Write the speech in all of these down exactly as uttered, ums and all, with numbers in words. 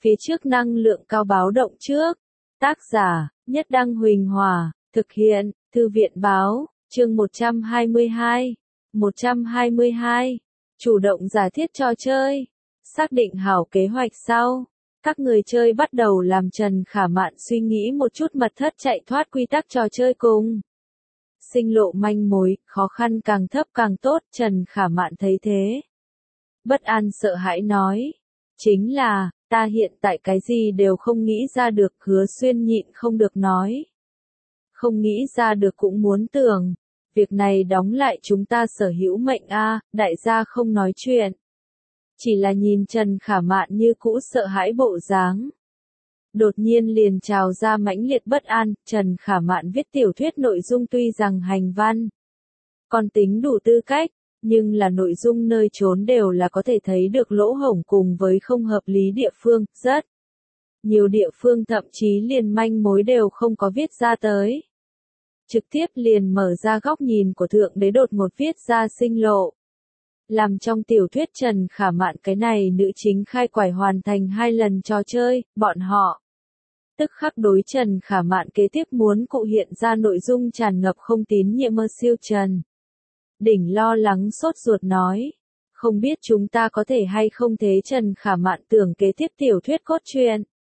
Phía trước năng lượng cao báo động trước. Tác giả, Nhất Đăng Huỳnh Hòa, thực hiện, Thư viện báo, chương một trăm hai mươi hai. một trăm hai mươi hai. Chủ động giả thiết trò chơi. Xác định hảo kế hoạch sau. Các người chơi bắt đầu làm Trần Khả Mạn suy nghĩ một chút mật thất chạy thoát quy tắc trò chơi cùng. Sinh lộ manh mối, khó khăn càng thấp càng tốt, Trần Khả Mạn thấy thế. Bất an sợ hãi nói. Chính là, ta hiện tại cái gì đều không nghĩ ra được, Hứa Xuyên nhịn không được nói. Không nghĩ ra được cũng muốn tưởng. Việc này đóng lại chúng ta sở hữu mệnh a, đại gia không nói chuyện. Chỉ là nhìn Trần Khả Mạn như cũ sợ hãi bộ dáng. Đột nhiên liền trào ra mãnh liệt bất an, Trần Khả Mạn viết tiểu thuyết nội dung tuy rằng hành văn. Còn tính đủ tư cách, nhưng là nội dung nơi trốn đều là có thể thấy được lỗ hổng cùng với không hợp lý địa phương, rất. Nhiều địa phương thậm chí liền manh mối đều không có viết ra tới. Trực tiếp liền mở ra góc nhìn của Thượng Đế đột một viết ra sinh lộ. Làm trong tiểu thuyết Trần Khả Mạn cái này nữ chính khai quải hoàn thành hai lần trò chơi, bọn họ. Tức khắc đối Trần Khả Mạn kế tiếp muốn cụ hiện ra nội dung tràn ngập không tín nhiệm mơ siêu Trần. Đỉnh lo lắng sốt ruột nói. Không biết chúng ta có thể hay không thế Trần Khả Mạn tưởng kế tiếp tiểu thuyết cốt truyện.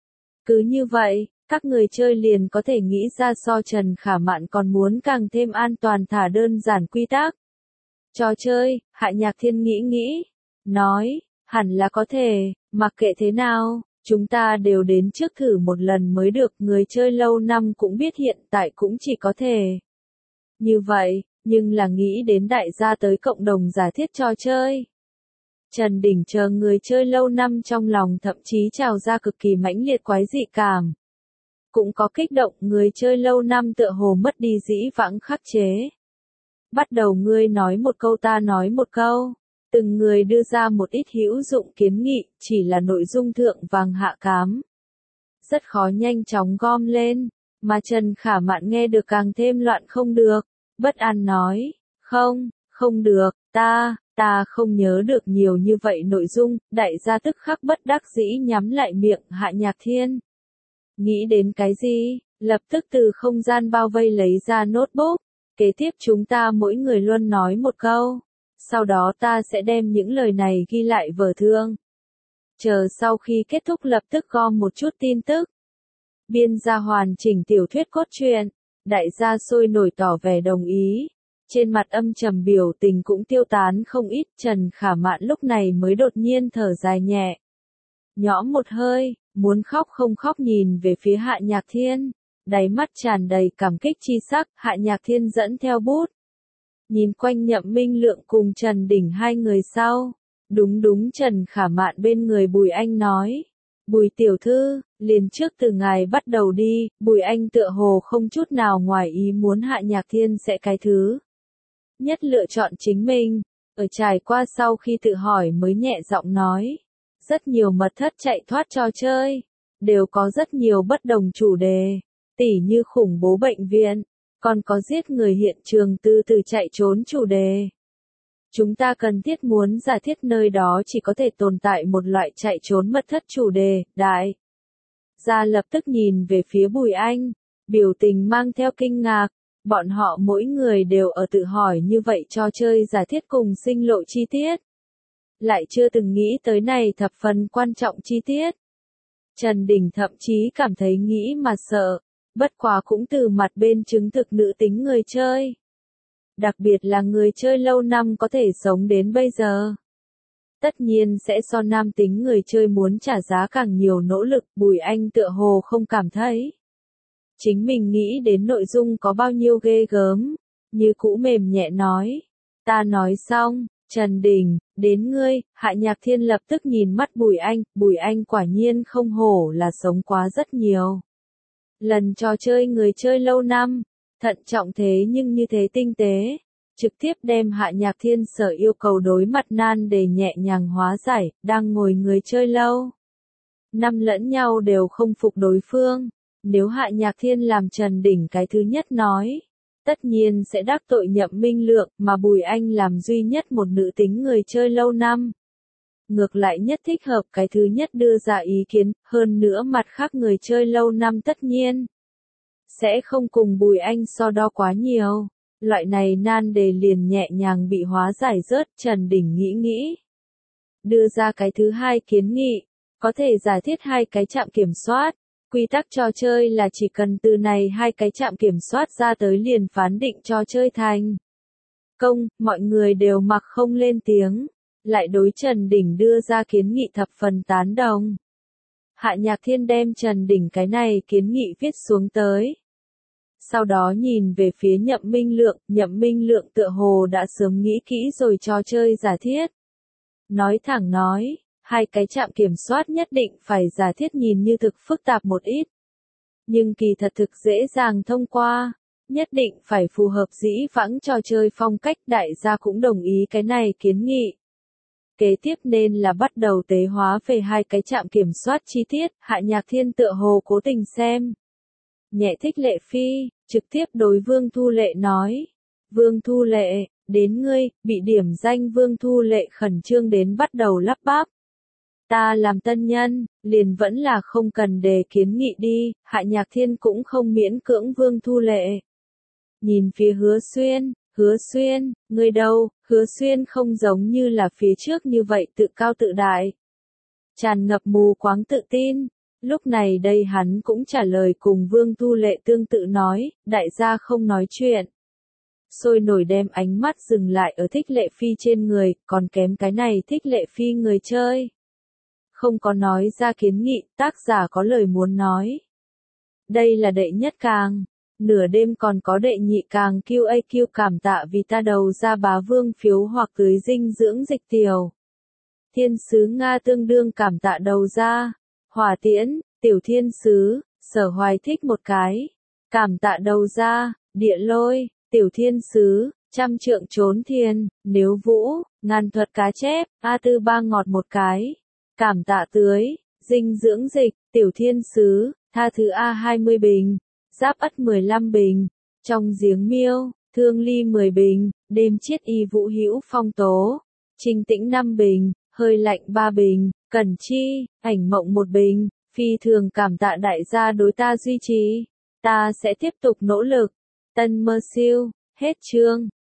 Cứ như vậy, các người chơi liền có thể nghĩ ra so Trần Khả Mạn còn muốn càng thêm an toàn thả đơn giản quy tắc. Trò chơi, Hạ Nhạc Thiên nghĩ nghĩ, nói, hẳn là có thể, mặc kệ thế nào, chúng ta đều đến trước thử một lần mới được, người chơi lâu năm cũng biết hiện tại cũng chỉ có thể. Như vậy, nhưng là nghĩ đến đại gia tới cộng đồng giả thiết trò chơi. Trần Đình chờ người chơi lâu năm trong lòng thậm chí trào ra cực kỳ mãnh liệt quái dị cảm. Cũng có kích động, người chơi lâu năm tựa hồ mất đi dĩ vãng khắc chế. Bắt đầu ngươi nói một câu ta nói một câu, từng người đưa ra một ít hữu dụng kiến nghị, chỉ là nội dung thượng vàng hạ cám. Rất khó nhanh chóng gom lên, mà Trần Khả Mạn nghe được càng thêm loạn không được, bất an nói, không, không được, ta, ta không nhớ được nhiều như vậy nội dung, đại gia tức khắc bất đắc dĩ nhắm lại miệng. Hạ Nhạc Thiên. Nghĩ đến cái gì, lập tức từ không gian bao vây lấy ra notebook. Kế tiếp chúng ta mỗi người luôn nói một câu. Sau đó ta sẽ đem những lời này ghi lại vở thương. Chờ sau khi kết thúc lập tức gom một chút tin tức. Biên ra hoàn chỉnh tiểu thuyết cốt truyện. Đại gia sôi nổi tỏ vẻ đồng ý. Trên mặt âm trầm biểu tình cũng tiêu tán không ít. Trần Khả Mạn lúc này mới đột nhiên thở dài nhẹ. Nhõm một hơi, muốn khóc không khóc nhìn về phía Hạ Nhạc Thiên. Đáy mắt tràn đầy cảm kích chi sắc, Hạ Nhạc Thiên dẫn theo bút. Nhìn quanh Nhậm Minh Lượng cùng Trần Đỉnh hai người sau. Đúng đúng Trần Khả Mạn bên người Bùi Anh nói. Bùi tiểu thư, liền trước từ ngài bắt đầu đi, Bùi Anh tựa hồ không chút nào ngoài ý muốn Hạ Nhạc Thiên sẽ cái thứ. Nhất lựa chọn chính mình, ở trải qua sau khi tự hỏi mới nhẹ giọng nói. Rất nhiều mật thất chạy thoát trò chơi, đều có rất nhiều bất đồng chủ đề. Tỉ như khủng bố bệnh viện, còn có giết người hiện trường từ từ chạy trốn chủ đề. Chúng ta cần thiết muốn giả thiết nơi đó chỉ có thể tồn tại một loại chạy trốn mật thất chủ đề, đại. Gia lập tức nhìn về phía Bùi Anh, biểu tình mang theo kinh ngạc, bọn họ mỗi người đều ở tự hỏi như vậy trò chơi giả thiết cùng sinh lộ chi tiết. Lại chưa từng nghĩ tới này thập phần quan trọng chi tiết. Trần Đình thậm chí cảm thấy nghĩ mà sợ. Bất quá cũng từ mặt bên chứng thực nữ tính người chơi. Đặc biệt là người chơi lâu năm có thể sống đến bây giờ. Tất nhiên sẽ so nam tính người chơi muốn trả giá càng nhiều nỗ lực, Bùi Anh tựa hồ không cảm thấy. Chính mình nghĩ đến nội dung có bao nhiêu ghê gớm, như cũ mềm nhẹ nói. Ta nói xong, Trần Đình, đến ngươi, Hạ Nhạc Thiên lập tức nhìn mắt Bùi Anh, Bùi Anh quả nhiên không hổ là sống quá rất nhiều. Lần trò chơi người chơi lâu năm, thận trọng thế nhưng như thế tinh tế, trực tiếp đem Hạ Nhạc Thiên sở yêu cầu đối mặt nan đề nhẹ nhàng hóa giải, đang ngồi người chơi lâu. Năm lẫn nhau đều không phục đối phương, nếu Hạ Nhạc Thiên làm Trần Đỉnh cái thứ nhất nói, tất nhiên sẽ đắc tội Nhậm Minh Lượng, mà Bùi Anh làm duy nhất một nữ tính người chơi lâu năm. ngược lại nhất thích hợp cái thứ nhất đưa ra ý kiến, hơn nữa mặt khác người chơi lâu năm tất nhiên sẽ không cùng Bùi Anh so đo quá nhiều. Loại này nan đề liền nhẹ nhàng bị hóa giải rớt, Trần Đình nghĩ nghĩ. Đưa ra cái thứ hai kiến nghị, có thể giải thiết hai cái trạm kiểm soát. Quy tắc trò chơi là chỉ cần từ này hai cái trạm kiểm soát ra tới liền phán định trò chơi thành công, mọi người đều mặc không lên tiếng, lại đối Trần Đình đưa ra kiến nghị thập phần tán đồng. Hạ Nhạc Thiên đem Trần Đình cái này kiến nghị viết xuống tới. Sau đó nhìn về phía Nhậm Minh Lượng, Nhậm Minh Lượng tựa hồ đã sớm nghĩ kỹ rồi trò chơi giả thiết. Nói thẳng nói, hai cái trạm kiểm soát nhất định phải giả thiết nhìn như thực phức tạp một ít. Nhưng kỳ thật thực dễ dàng thông qua, nhất định phải phù hợp dĩ vãng trò chơi phong cách, đại gia cũng đồng ý cái này kiến nghị. Kế tiếp nên là bắt đầu tế hóa về hai cái trạm kiểm soát chi tiết, Hạ Nhạc Thiên tựa hồ cố tình xem. Nhẹ thích Lệ Phi, trực tiếp đối Vương Thu Lệ nói. Vương Thu Lệ, đến ngươi, bị điểm danh Vương Thu Lệ khẩn trương đến bắt đầu lắp bắp. Ta làm tân nhân, liền vẫn là không cần đề kiến nghị đi, Hạ Nhạc Thiên cũng không miễn cưỡng Vương Thu Lệ. Nhìn phía Hứa Xuyên, Hứa Xuyên, ngươi đâu, Hứa Xuyên không giống như là phía trước như vậy tự cao tự đại. Tràn ngập mù quáng tự tin, lúc này đây hắn cũng trả lời cùng Vương Thu Lệ tương tự nói, đại gia không nói chuyện. Sôi nổi đem ánh mắt dừng lại ở thích Lệ Phi trên người, còn kém cái này thích Lệ Phi người chơi. Không có nói ra kiến nghị, tác giả có lời muốn nói. Đây là đệ nhất càng, nửa đêm còn có đệ nhị càng quy a quy cảm tạ vì ta đầu ra bá vương phiếu hoặc tưới dinh dưỡng dịch tiểu. Thiên sứ Nga tương đương cảm tạ đầu ra, Hỏa Tiễn, tiểu thiên sứ, Sở Hoài thích một cái, cảm tạ đầu ra, Địa Lôi, tiểu thiên sứ, trăm trượng trốn thiên, Nếu Vũ, ngàn thuật cá chép, A Tư Ba ngọt một cái. Cảm tạ tưới, dinh dưỡng dịch, tiểu thiên sứ, tha thứ A hai mươi bình, giáp ất mười lăm bình, trong giếng miêu, thương ly mười bình, đêm chiết y vũ hữu phong tố, trình tĩnh năm bình, hơi lạnh ba bình, cẩn chi, ảnh mộng một bình, phi thường cảm tạ đại gia đối ta duy trì, ta sẽ tiếp tục nỗ lực, tân mơ siêu, hết chương.